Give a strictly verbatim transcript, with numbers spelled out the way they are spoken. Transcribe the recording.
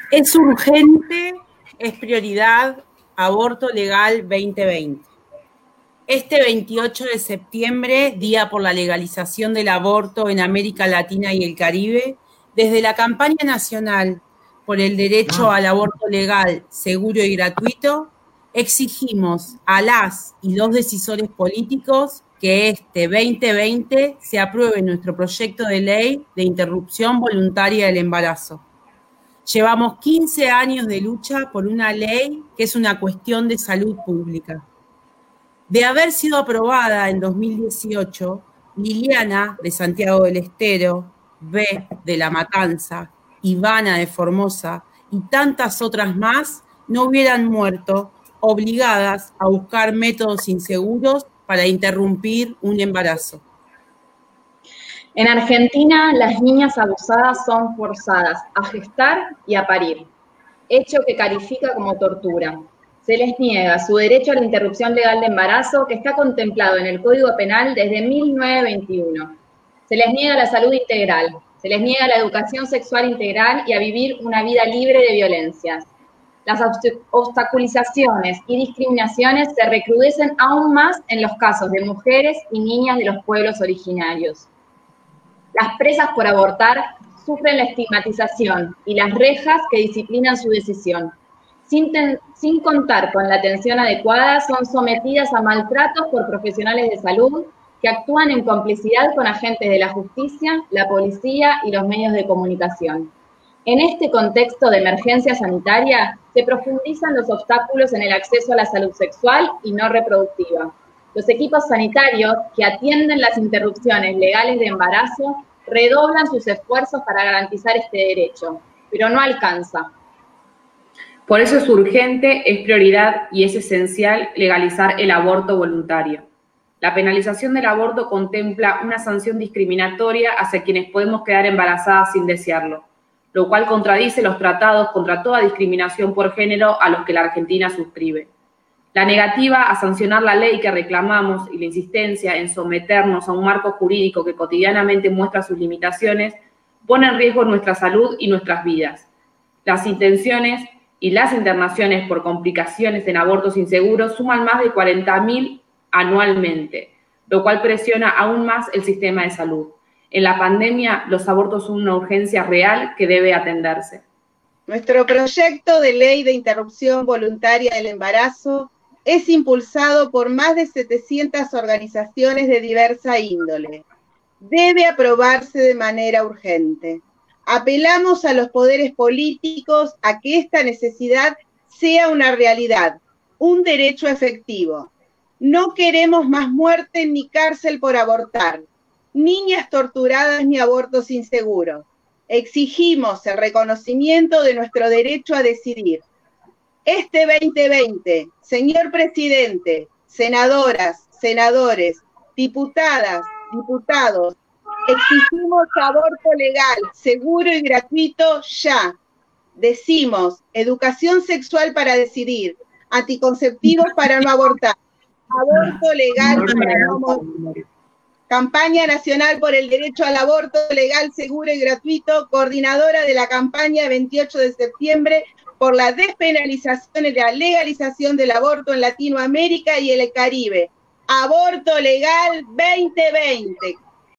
Es urgente, es prioridad, aborto legal veinte veinte. Este veintiocho de septiembre, Día por la Legalización del Aborto en América Latina y el Caribe, desde la campaña nacional por el derecho al aborto legal, seguro y gratuito, exigimos a las y los decisores políticos que este veinte veinte se apruebe nuestro proyecto de ley de interrupción voluntaria del embarazo. Llevamos quince años de lucha por una ley que es una cuestión de salud pública. De haber sido aprobada en dos mil dieciocho, Liliana de Santiago del Estero, B de La Matanza, Ivana de Formosa y tantas otras más no hubieran muerto obligadas a buscar métodos inseguros para interrumpir un embarazo. En Argentina, las niñas abusadas son forzadas a gestar y a parir, hecho que califica como tortura. Se les niega su derecho a la interrupción legal de embarazo, que está contemplado en el Código Penal desde mil novecientos veintiuno. Se les niega la salud integral, se les niega la educación sexual integral y a vivir una vida libre de violencias. Las obstaculizaciones y discriminaciones se recrudecen aún más en los casos de mujeres y niñas de los pueblos originarios. Las presas por abortar sufren la estigmatización y las rejas que disciplinan su decisión. Sin, ten, sin contar con la atención adecuada, son sometidas a maltratos por profesionales de salud que actúan en complicidad con agentes de la justicia, la policía y los medios de comunicación. En este contexto de emergencia sanitaria, se profundizan los obstáculos en el acceso a la salud sexual y no reproductiva. Los equipos sanitarios que atienden las interrupciones legales de embarazo redoblan sus esfuerzos para garantizar este derecho, pero no alcanza. Por eso es urgente, es prioridad y es esencial legalizar el aborto voluntario. La penalización del aborto contempla una sanción discriminatoria hacia quienes podemos quedar embarazadas sin desearlo, lo cual contradice los tratados contra toda discriminación por género a los que la Argentina suscribe. La negativa a sancionar la ley que reclamamos y la insistencia en someternos a un marco jurídico que cotidianamente muestra sus limitaciones pone en riesgo nuestra salud y nuestras vidas. Las intenciones y las internaciones por complicaciones en abortos inseguros suman más de cuarenta mil anualmente, lo cual presiona aún más el sistema de salud. En la pandemia, los abortos son una urgencia real que debe atenderse. Nuestro proyecto de ley de interrupción voluntaria del embarazo es impulsado por más de setecientas organizaciones de diversa índole. Debe aprobarse de manera urgente. Apelamos a los poderes políticos a que esta necesidad sea una realidad, un derecho efectivo. No queremos más muerte ni cárcel por abortar, niñas torturadas ni abortos inseguros. Exigimos el reconocimiento de nuestro derecho a decidir. Este veinte veinte, señor presidente, senadoras, senadores, diputadas, diputados, exigimos aborto legal, seguro y gratuito ya. Decimos educación sexual para decidir, anticonceptivos para no abortar, aborto legal para no morir. Campaña Nacional por el Derecho al Aborto Legal, Seguro y Gratuito, coordinadora de la campaña veintiocho de septiembre por la despenalización y la legalización del aborto en Latinoamérica y el Caribe. Aborto legal veinte veinte.